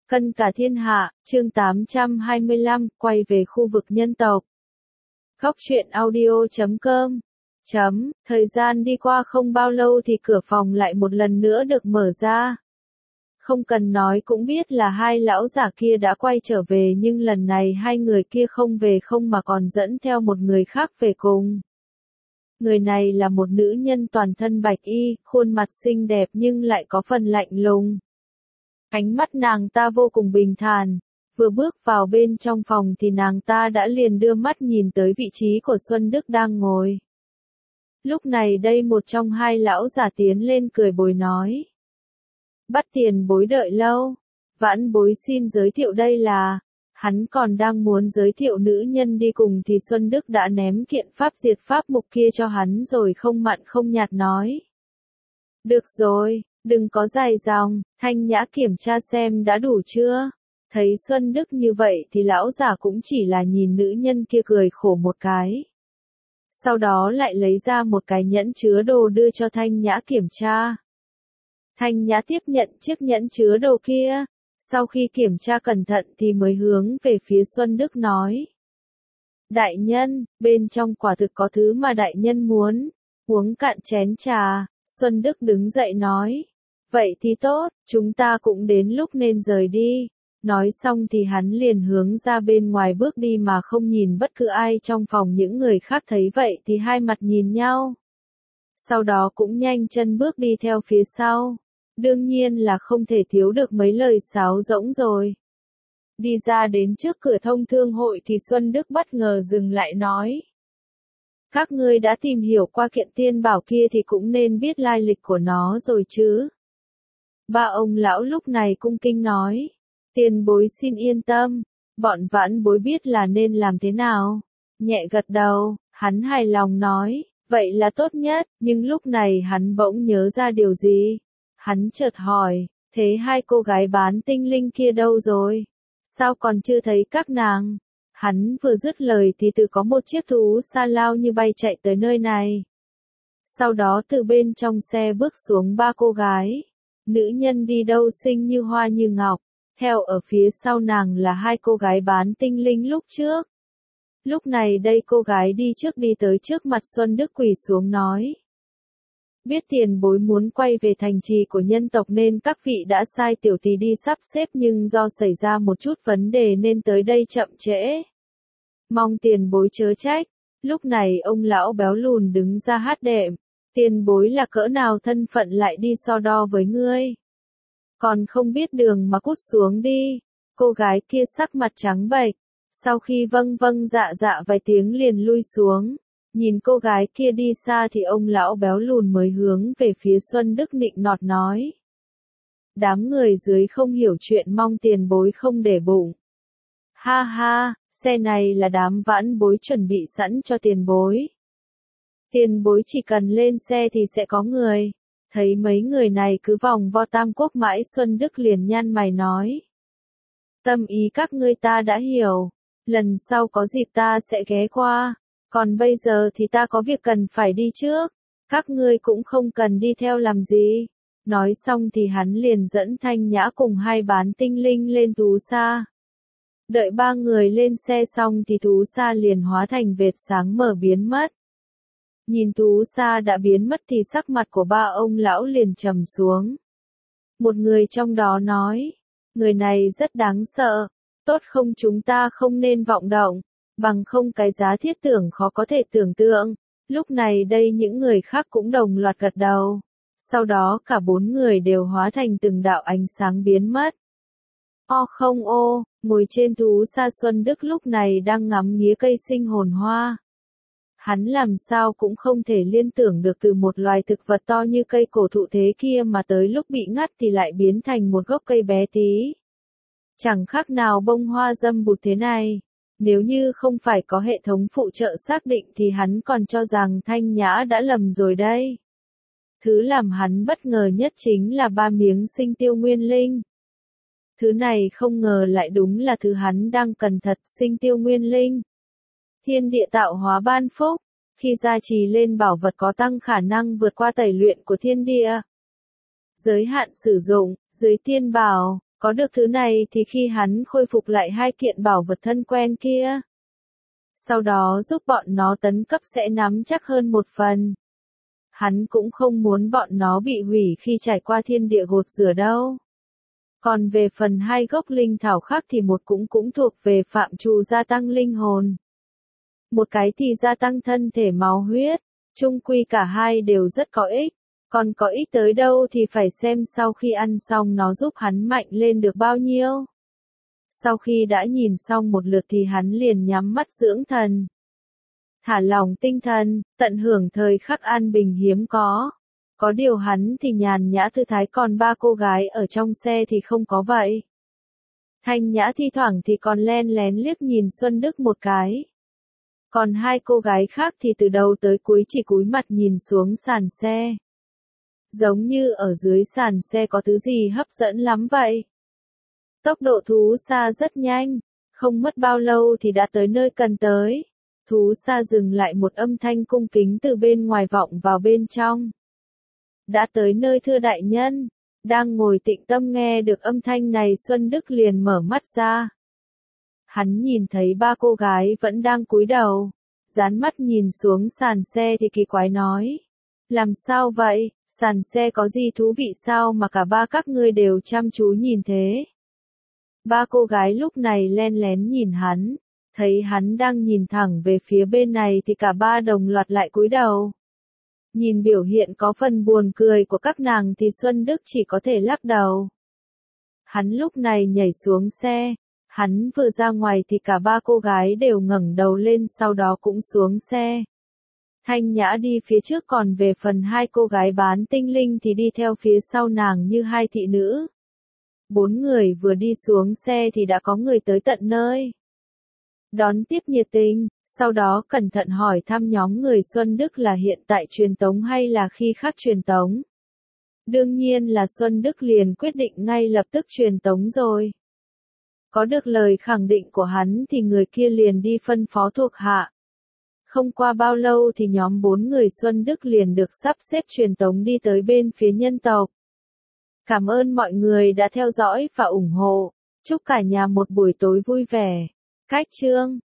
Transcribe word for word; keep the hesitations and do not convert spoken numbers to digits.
Cân cả thiên hạ, chương tám trăm hai mươi lăm, quay về khu vực nhân tộc. Góc truyện audio chấm com. Chấm, thời gian đi qua không bao lâu thì cửa phòng lại một lần nữa được mở ra. Không cần nói cũng biết là hai lão giả kia đã quay trở về, nhưng lần này hai người kia không về không mà còn dẫn theo một người khác về cùng. Người này là một nữ nhân toàn thân bạch y, khuôn mặt xinh đẹp nhưng lại có phần lạnh lùng. Ánh mắt nàng ta vô cùng bình thản, vừa bước vào bên trong phòng thì nàng ta đã liền đưa mắt nhìn tới vị trí của Xuân Đức đang ngồi. Lúc này đây một trong hai lão giả tiến lên cười bồi nói. Bắt tiền bối đợi lâu, vãn bối xin giới thiệu đây là, hắn còn đang muốn giới thiệu nữ nhân đi cùng thì Xuân Đức đã ném kiện pháp diệt pháp mục kia cho hắn rồi không mặn không nhạt nói. Được rồi, đừng có dài dòng, Thanh Nhã kiểm tra xem đã đủ chưa. Thấy Xuân Đức như vậy thì lão giả cũng chỉ là nhìn nữ nhân kia cười khổ một cái. Sau đó lại lấy ra một cái nhẫn chứa đồ đưa cho Thanh Nhã kiểm tra. Thanh Nhã tiếp nhận chiếc nhẫn chứa đồ kia, sau khi kiểm tra cẩn thận thì mới hướng về phía Xuân Đức nói. Đại nhân, bên trong quả thực có thứ mà đại nhân muốn, uống cạn chén trà. Xuân Đức đứng dậy nói. Vậy thì tốt, chúng ta cũng đến lúc nên rời đi. Nói xong thì hắn liền hướng ra bên ngoài bước đi mà không nhìn bất cứ ai trong phòng. Những người khác thấy vậy thì hai mặt nhìn nhau. Sau đó cũng nhanh chân bước đi theo phía sau. Đương nhiên là không thể thiếu được mấy lời sáo rỗng rồi. Đi ra đến trước cửa thông thương hội thì Xuân Đức bất ngờ dừng lại nói. Các ngươi đã tìm hiểu qua kiện tiên bảo kia thì cũng nên biết lai lịch của nó rồi chứ. Ba ông lão lúc này cung kính nói. Tiền bối xin yên tâm, bọn vãn bối biết là nên làm thế nào. Nhẹ gật đầu, hắn hài lòng nói, vậy là tốt nhất, nhưng lúc này hắn bỗng nhớ ra điều gì. Hắn chợt hỏi, thế hai cô gái bán tinh linh kia đâu rồi? Sao còn chưa thấy các nàng? Hắn vừa dứt lời thì tự có một chiếc thú sa lao như bay chạy tới nơi này. Sau đó từ bên trong xe bước xuống ba cô gái. Nữ nhân đi đâu xinh như hoa như ngọc. Theo ở phía sau nàng là hai cô gái bán tinh linh lúc trước. Lúc này đây cô gái đi trước đi tới trước mặt Xuân Đức quỳ xuống nói. Biết tiền bối muốn quay về thành trì của nhân tộc nên các vị đã sai tiểu tỳ đi sắp xếp, nhưng do xảy ra một chút vấn đề nên tới đây chậm trễ. Mong tiền bối chớ trách. Lúc này ông lão béo lùn đứng ra hát đệm. Tiền bối là cỡ nào thân phận lại đi so đo với ngươi. Còn không biết đường mà cút xuống đi. Cô gái kia sắc mặt trắng bệch. Sau khi vâng vâng dạ dạ vài tiếng liền lui xuống. Nhìn cô gái kia đi xa thì ông lão béo lùn mới hướng về phía Xuân Đức nịnh nọt nói. Đám người dưới không hiểu chuyện mong tiền bối không để bụng. Ha ha, xe này là đám vãn bối chuẩn bị sẵn cho tiền bối. Tiền bối chỉ cần lên xe thì sẽ có người. Thấy mấy người này cứ vòng vo Tam Quốc mãi, Xuân Đức liền nhăn mày nói. Tâm ý các ngươi ta đã hiểu. Lần sau có dịp ta sẽ ghé qua. Còn bây giờ thì ta có việc cần phải đi trước. Các ngươi cũng không cần đi theo làm gì. Nói xong thì hắn liền dẫn Thanh Nhã cùng hai bán tinh linh lên thú sa. Đợi ba người lên xe xong thì thú sa liền hóa thành vệt sáng mở biến mất. Nhìn thú sa đã biến mất thì sắc mặt của ba ông lão liền trầm xuống. Một người trong đó nói, người này rất đáng sợ, tốt không chúng ta không nên vọng động, bằng không cái giá thiết tưởng khó có thể tưởng tượng. Lúc này đây những người khác cũng đồng loạt gật đầu. Sau đó cả bốn người đều hóa thành từng đạo ánh sáng biến mất. O không ô, ngồi trên thú sa Xuân Đức lúc này đang ngắm nghía cây sinh hồn hoa. Hắn làm sao cũng không thể liên tưởng được từ một loài thực vật to như cây cổ thụ thế kia mà tới lúc bị ngắt thì lại biến thành một gốc cây bé tí. Chẳng khác nào bông hoa dâm bụt thế này. Nếu như không phải có hệ thống phụ trợ xác định thì hắn còn cho rằng Thanh Nhã đã lầm rồi đây. Thứ làm hắn bất ngờ nhất chính là ba miếng sinh tiêu nguyên linh. Thứ này không ngờ lại đúng là thứ hắn đang cần thật, sinh tiêu nguyên linh. Thiên địa tạo hóa ban phúc, khi gia trì lên bảo vật có tăng khả năng vượt qua tẩy luyện của thiên địa. Giới hạn sử dụng, dưới tiên bảo, Có được thứ này thì khi hắn khôi phục lại hai kiện bảo vật thân quen kia, sau đó giúp bọn nó tấn cấp sẽ nắm chắc hơn một phần. Hắn cũng không muốn bọn nó bị hủy khi trải qua thiên địa gột rửa đâu. Còn về phần hai gốc linh thảo khác thì một cũng cũng thuộc về phạm trù gia tăng linh hồn. Một cái thì gia tăng thân thể máu huyết, chung quy cả hai đều rất có ích. Còn có ích tới đâu thì phải xem sau khi ăn xong nó giúp hắn mạnh lên được bao nhiêu. Sau khi đã nhìn xong một lượt thì hắn liền nhắm mắt dưỡng thần. Thả lỏng tinh thần, tận hưởng thời khắc an bình hiếm có. Có điều hắn thì nhàn nhã thư thái, còn ba cô gái ở trong xe thì không có vậy. Thanh Nhã thi thoảng thì còn len lén liếc nhìn Xuân Đức một cái. Còn hai cô gái khác thì từ đầu tới cuối chỉ cúi mặt nhìn xuống sàn xe. Giống như ở dưới sàn xe có thứ gì hấp dẫn lắm vậy. Tốc độ thú xa rất nhanh, không mất bao lâu thì đã tới nơi cần tới. Thú xa dừng lại, một âm thanh cung kính từ bên ngoài vọng vào bên trong. Đã tới nơi thưa đại nhân. Đang ngồi tĩnh tâm nghe được âm thanh này, Xuân Đức liền mở mắt ra. Hắn nhìn thấy ba cô gái vẫn đang cúi đầu, dán mắt nhìn xuống sàn xe thì kỳ quái nói. Làm sao vậy, sàn xe có gì thú vị sao mà cả ba các ngươi đều chăm chú nhìn thế? Ba cô gái lúc này len lén nhìn hắn, thấy hắn đang nhìn thẳng về phía bên này thì cả ba đồng loạt lại cúi đầu. Nhìn biểu hiện có phần buồn cười của các nàng thì Xuân Đức chỉ có thể lắc đầu. Hắn lúc này nhảy xuống xe, hắn vừa ra ngoài thì cả ba cô gái đều ngẩng đầu lên, sau đó cũng xuống xe. Thanh Nhã đi phía trước, còn về phần hai cô gái bán tinh linh thì đi theo phía sau nàng như hai thị nữ. Bốn người vừa đi xuống xe thì đã có người tới tận nơi. Đón tiếp nhiệt tình, sau đó cẩn thận hỏi thăm nhóm người Xuân Đức là hiện tại truyền tống hay là khi khác truyền tống. Đương nhiên là Xuân Đức liền quyết định ngay lập tức truyền tống rồi. Có được lời khẳng định của hắn thì người kia liền đi phân phó thuộc hạ. Không qua bao lâu thì nhóm bốn người Xuân Đức liền được sắp xếp truyền tống đi tới bên phía nhân tộc. Cảm ơn mọi người đã theo dõi và ủng hộ. Chúc cả nhà một buổi tối vui vẻ. Cách chương